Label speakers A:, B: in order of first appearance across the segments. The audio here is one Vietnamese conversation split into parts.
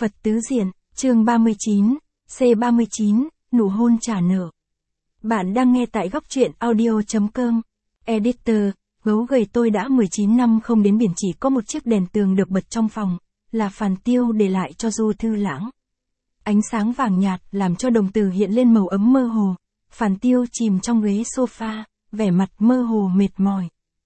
A: Phật tứ diện, chương 39, C39, nụ hôn trả nợ. Bạn đang nghe tại góc truyện audio.com. Editor, gấu gầy tôi đã 19 năm không đến biển, chỉ có một chiếc đèn tường được bật trong phòng, là Phàn Tiêu để lại cho Du Thư Lãng. Ánh sáng vàng nhạt làm cho đồng tử hiện lên màu ấm mơ hồ. Phàn Tiêu chìm trong ghế sofa, vẻ mặt mơ hồ mệt mỏi.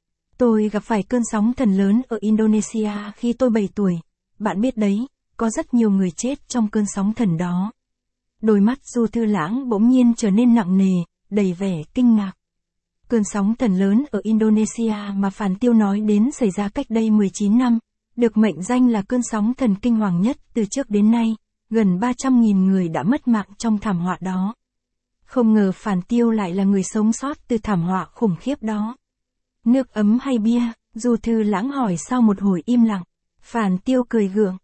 A: Tôi gặp phải cơn sóng thần lớn ở Indonesia khi tôi 7 tuổi. Bạn biết đấy, có rất nhiều người chết trong cơn sóng thần đó. Đôi mắt Du Thư Lãng bỗng nhiên trở nên nặng nề, đầy vẻ kinh ngạc. Cơn sóng thần lớn ở Indonesia mà Phàn Tiêu nói đến xảy ra cách đây 19 năm, được mệnh danh là cơn sóng thần kinh hoàng nhất từ trước đến nay, gần 300.000 người đã mất mạng trong thảm họa đó. Không ngờ Phàn Tiêu lại là người sống sót từ thảm họa khủng khiếp đó. Nước ấm hay bia? Du Thư Lãng hỏi sau một hồi im lặng. Phàn Tiêu cười gượng,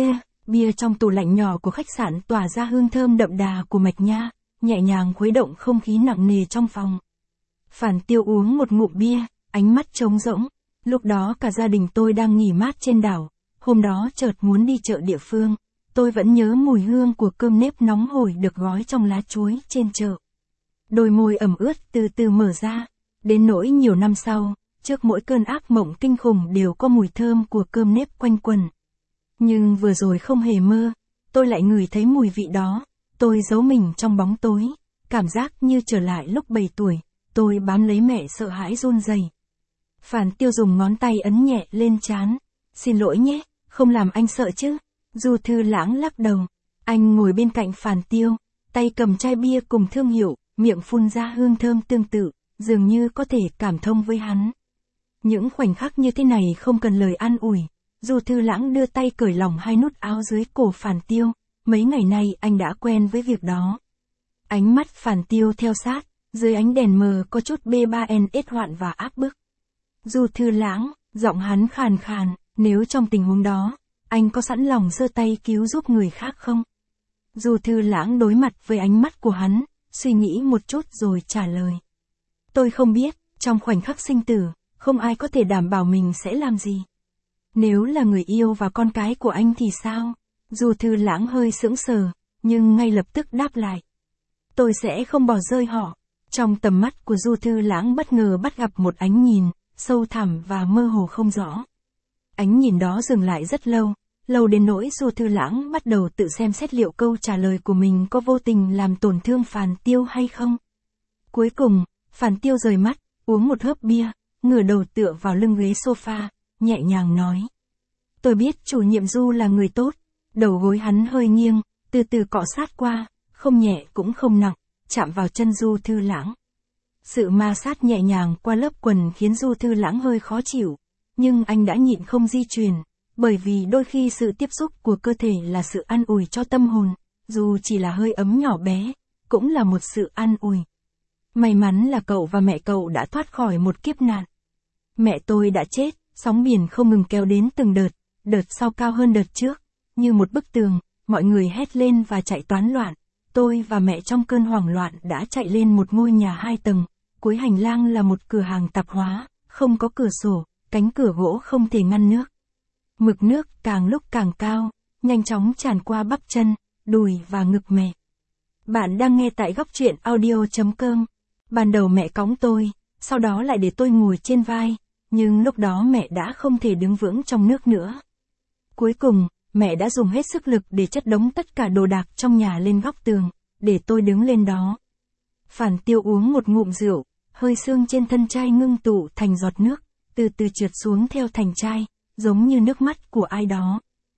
A: bia trong tủ lạnh nhỏ của khách sạn tỏa ra hương thơm đậm đà của mạch nha, nhẹ nhàng khuấy động không khí nặng nề trong phòng. Phàn Tiêu uống một ngụm bia, ánh mắt trống rỗng. Lúc đó cả gia đình tôi đang nghỉ mát trên đảo, hôm đó chợt muốn đi chợ địa phương. Tôi vẫn nhớ mùi hương của cơm nếp nóng hổi được gói trong lá chuối trên chợ. Đôi môi ẩm ướt từ từ mở ra, đến nỗi nhiều năm sau, trước mỗi cơn ác mộng kinh khủng đều có mùi thơm của cơm nếp quanh quẩn. Nhưng vừa rồi không hề mơ, tôi lại ngửi thấy mùi vị đó, tôi giấu mình trong bóng tối, cảm giác như trở lại lúc 7 tuổi, tôi bám lấy mẹ sợ hãi run rẩy. Phàn Tiêu dùng ngón tay ấn nhẹ lên trán, xin lỗi nhé, không làm anh sợ chứ? Du Thư Lãng lắc đầu, anh ngồi bên cạnh Phàn Tiêu, tay cầm chai bia cùng thương hiệu, miệng phun ra hương thơm tương tự, dường như có thể cảm thông với hắn. Những khoảnh khắc như thế này không cần lời an ủi. Du Thư Lãng đưa tay cởi lỏng hai nút áo dưới cổ Phàn Tiêu, mấy ngày nay anh đã quen với việc đó. Ánh mắt Phàn Tiêu theo sát, dưới ánh đèn mờ có chút B3NS hoạn và áp bức. Du Thư Lãng, giọng hắn khàn khàn, nếu trong tình huống đó, anh có sẵn lòng giơ tay cứu giúp người khác không? Du Thư Lãng đối mặt với ánh mắt của hắn, suy nghĩ một chút rồi trả lời. Tôi không biết, trong khoảnh khắc sinh tử, không ai có thể đảm bảo mình sẽ làm gì. Nếu là người yêu và con cái của anh thì sao? Du Thư Lãng hơi sững sờ, nhưng ngay lập tức đáp lại. Tôi sẽ không bỏ rơi họ. Trong tầm mắt của Du Thư Lãng bất ngờ bắt gặp một ánh nhìn, sâu thẳm và mơ hồ không rõ. Ánh nhìn đó dừng lại rất lâu, lâu đến nỗi Du Thư Lãng bắt đầu tự xem xét liệu câu trả lời của mình có vô tình làm tổn thương Phàn Tiêu hay không. Cuối cùng, Phàn Tiêu rời mắt, uống một hớp bia, ngửa đầu tựa vào lưng ghế sofa, nhẹ nhàng nói. Tôi biết chủ nhiệm Du là người tốt. Đầu gối hắn hơi nghiêng, từ từ cọ sát qua, không nhẹ cũng không nặng, chạm vào chân Du Thư Lãng. Sự ma sát nhẹ nhàng qua lớp quần khiến Du Thư Lãng hơi khó chịu, nhưng anh đã nhịn không di chuyển, bởi vì đôi khi sự tiếp xúc của cơ thể là sự an ủi cho tâm hồn, dù chỉ là hơi ấm nhỏ bé, cũng là một sự an ủi. May mắn là cậu và mẹ cậu đã thoát khỏi một kiếp nạn. Mẹ tôi đã chết, sóng biển không ngừng kéo đến từng đợt sau cao hơn đợt trước, như một bức tường, mọi người hét lên và chạy toán loạn. Tôi và mẹ trong cơn hoảng loạn đã chạy lên một ngôi nhà 2 tầng, cuối hành lang là một cửa hàng tạp hóa, không có cửa sổ, cánh cửa gỗ không thể ngăn nước. Mực nước càng lúc càng cao, nhanh chóng tràn qua bắp chân, đùi và ngực mẹ. Bạn đang nghe tại góc truyện audio.com. Ban đầu mẹ cõng tôi, sau đó lại để tôi ngồi trên vai, nhưng lúc đó mẹ đã không thể đứng vững trong nước nữa. Cuối cùng, mẹ đã dùng hết sức lực để chất đống tất cả đồ đạc trong nhà lên góc tường, để tôi đứng lên đó. Phàn Tiêu uống một ngụm rượu, hơi sương trên thân chai ngưng tụ thành giọt nước, từ từ trượt xuống theo thành chai, giống như nước mắt của ai đó.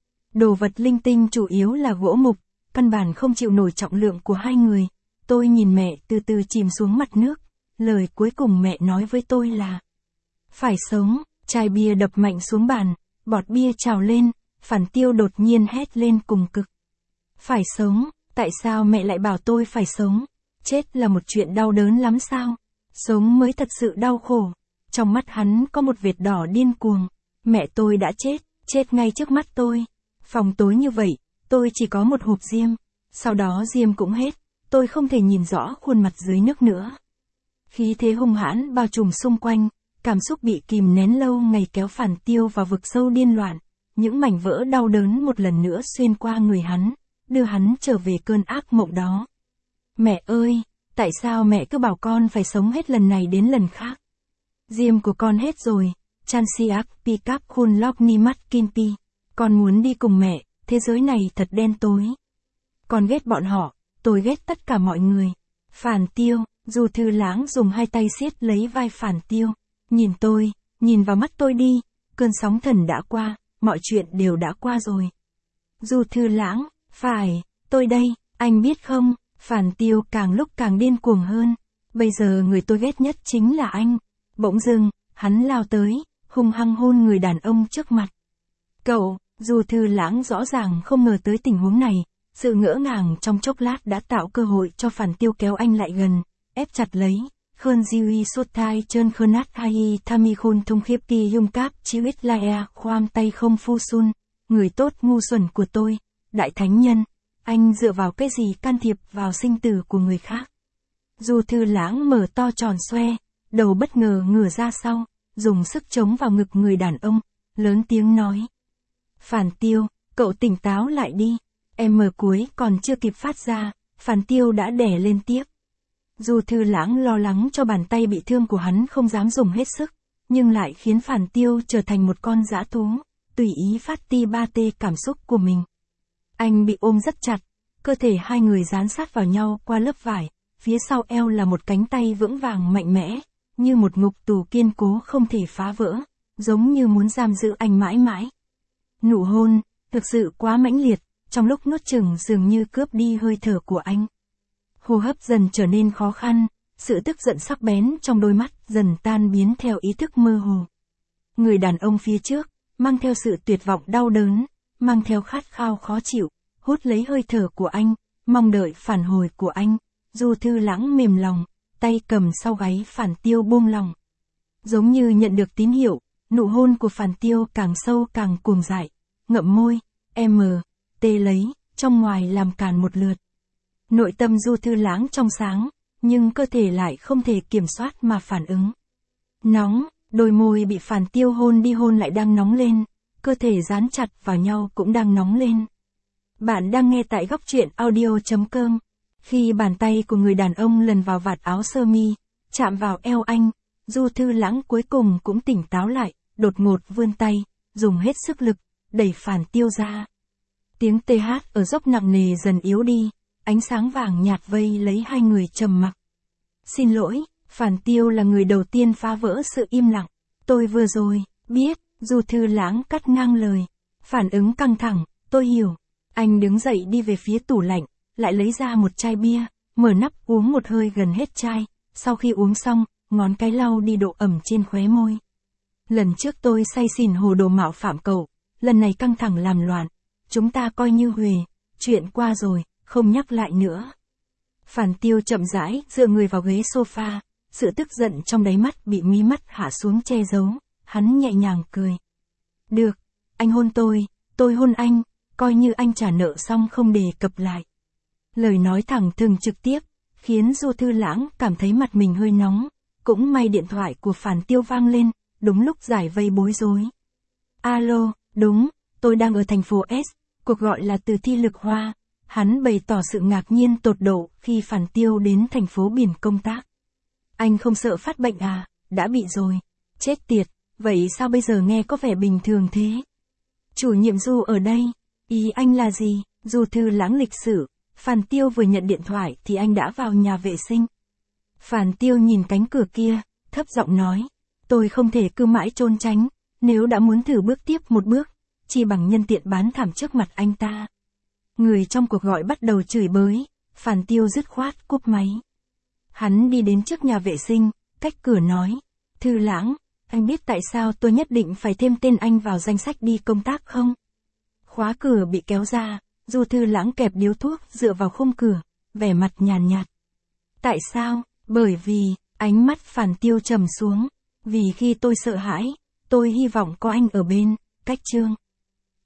A: Đồ vật linh tinh chủ yếu là gỗ mục, căn bản không chịu nổi trọng lượng của hai người. Tôi nhìn mẹ từ từ chìm xuống mặt nước, lời cuối cùng mẹ nói với tôi là phải sống. Chai bia đập mạnh xuống bàn, bọt bia trào lên, Phàn Tiêu đột nhiên hét lên cùng cực. Phải sống, tại sao mẹ lại bảo tôi phải sống? Chết là một chuyện đau đớn lắm sao? Sống mới thật sự đau khổ. Trong mắt hắn có một vệt đỏ điên cuồng. Mẹ tôi đã chết ngay trước mắt tôi. Phòng tối như vậy, tôi chỉ có một hộp diêm. Sau đó diêm cũng hết, tôi không thể nhìn rõ khuôn mặt dưới nước nữa. Khí thế hung hãn bao trùm xung quanh, cảm xúc bị kìm nén lâu ngày kéo Phàn Tiêu vào vực sâu điên loạn. những mảnh vỡ đau đớn một lần nữa xuyên qua người hắn, đưa hắn trở về cơn ác mộng đó. Mẹ ơi, tại sao mẹ cứ bảo con phải sống hết lần này đến lần khác? Diêm của con hết rồi, Chansiak Pikap Khun Lok Nimat Kinpi. Con muốn đi cùng mẹ, thế giới này thật đen tối. Con ghét bọn họ, tôi ghét tất cả mọi người. Phản Tiêu, Du Thư Lãng dùng hai tay siết lấy vai Phản Tiêu. Nhìn tôi, nhìn vào mắt tôi đi, cơn sóng thần đã qua, mọi chuyện đều đã qua rồi. Du Thư Lãng, phải, tôi đây, anh biết không, Phản Tiêu càng lúc càng điên cuồng hơn. Bây giờ người tôi ghét nhất chính là anh. Bỗng dưng, hắn lao tới, hung hăng hôn người đàn ông trước mặt. Cậu, Du Thư Lãng rõ ràng không ngờ tới tình huống này, sự ngỡ ngàng trong chốc lát đã tạo cơ hội cho Phản Tiêu kéo anh lại gần, ép chặt lấy. Khơn Jiwi Sotai Trơn Khönat Hai Thami Khun Thung Khiếp Ki Yung Cáp Chiwit Lae khoam tay không phu sun, người tốt ngu xuẩn của tôi, đại thánh nhân, anh dựa vào cái gì can thiệp vào sinh tử của người khác? Du Thư Lãng mở to tròn xoe, đầu bất ngờ ngửa ra sau, dùng sức chống vào ngực người đàn ông, lớn tiếng nói. Phản Tiêu, cậu tỉnh táo lại đi. Em mở cuối còn chưa kịp phát ra, Phản Tiêu đã đè lên tiếp. Du Thư Lãng lo lắng cho bàn tay bị thương của hắn không dám dùng hết sức, nhưng lại khiến Phản Tiêu trở thành một con dã thú, tùy ý phát ti ba tê cảm xúc của mình. Anh bị ôm rất chặt, cơ thể hai người dán sát vào nhau qua lớp vải, phía sau eo là một cánh tay vững vàng mạnh mẽ, như một ngục tù kiên cố không thể phá vỡ, giống như muốn giam giữ anh mãi mãi. Nụ hôn, thực sự quá mãnh liệt, trong lúc nuốt chửng dường như cướp đi hơi thở của anh. Hô hấp dần trở nên khó khăn, sự tức giận sắc bén trong đôi mắt dần tan biến theo ý thức mơ hồ. Người đàn ông phía trước, mang theo sự tuyệt vọng đau đớn, mang theo khát khao khó chịu, hút lấy hơi thở của anh, mong đợi phản hồi của anh. Du Thư Lãng mềm lòng, tay cầm sau gáy Phản Tiêu buông lòng. Giống như nhận được tín hiệu, nụ hôn của Phản Tiêu càng sâu càng cuồng dại, ngậm môi, tê lấy, trong ngoài làm càn một lượt. Nội tâm Du Thư Lãng trong sáng, nhưng cơ thể lại không thể kiểm soát mà phản ứng. Nóng, đôi môi bị Phản Tiêu hôn đi hôn lại đang nóng lên, cơ thể dán chặt vào nhau cũng đang nóng lên. Bạn đang nghe tại góc truyện audio.com. Khi bàn tay của người đàn ông lần vào vạt áo sơ mi, chạm vào eo anh, Du Thư Lãng cuối cùng cũng tỉnh táo lại, đột ngột vươn tay, dùng hết sức lực, đẩy Phản Tiêu ra. Tiếng TH ở dốc nặng nề dần yếu đi, ánh sáng vàng nhạt vây lấy hai người trầm mặc. Xin lỗi, Phản Tiêu là người đầu tiên phá vỡ sự im lặng. Tôi vừa rồi, biết, Du Thư Lãng cắt ngang lời. Phản ứng căng thẳng, tôi hiểu. Anh đứng dậy đi về phía tủ lạnh, lại lấy ra một chai bia, mở nắp uống một hơi gần hết chai. Sau khi uống xong, ngón cái lau đi độ ẩm trên khóe môi. Lần trước tôi say xỉn hồ đồ mạo phạm cậu, lần này căng thẳng làm loạn. Chúng ta coi như huề, chuyện qua rồi, không nhắc lại nữa. Phản Tiêu chậm rãi dựa người vào ghế sofa, sự tức giận trong đáy mắt bị mí mắt hạ xuống che giấu, hắn nhẹ nhàng cười. Được, anh hôn tôi hôn anh, coi như anh trả nợ xong không đề cập lại. Lời nói thẳng thừng trực tiếp, khiến Du Thư Lãng cảm thấy mặt mình hơi nóng, cũng may điện thoại của Phản Tiêu vang lên, đúng lúc giải vây bối rối. Alo, đúng, tôi đang ở thành phố S, cuộc gọi là từ Thi Lực Hoa. Hắn bày tỏ sự ngạc nhiên tột độ khi Phản Tiêu đến thành phố biển công tác. Anh không sợ phát bệnh à, đã bị rồi. Chết tiệt, vậy sao bây giờ nghe có vẻ bình thường thế? Chủ nhiệm Du ở đây, ý anh là gì? Du Thư Lãng lịch sử, Phản Tiêu vừa nhận điện thoại thì anh đã vào nhà vệ sinh. Phản Tiêu nhìn cánh cửa kia, thấp giọng nói, tôi không thể cứ mãi trốn tránh, nếu đã muốn thử bước tiếp một bước, chỉ bằng nhân tiện bán thảm trước mặt anh ta. Người trong cuộc gọi bắt đầu chửi bới, Phản Tiêu dứt khoát cúp máy. Hắn đi đến trước nhà vệ sinh, cách cửa nói, Thư Lãng, anh biết tại sao tôi nhất định phải thêm tên anh vào danh sách đi công tác không? Khóa cửa bị kéo ra, Du Thư Lãng kẹp điếu thuốc dựa vào khung cửa, vẻ mặt nhàn nhạt. Tại sao? Bởi vì, ánh mắt Phản Tiêu trầm xuống, vì khi tôi sợ hãi, tôi hy vọng có anh ở bên, cách chương.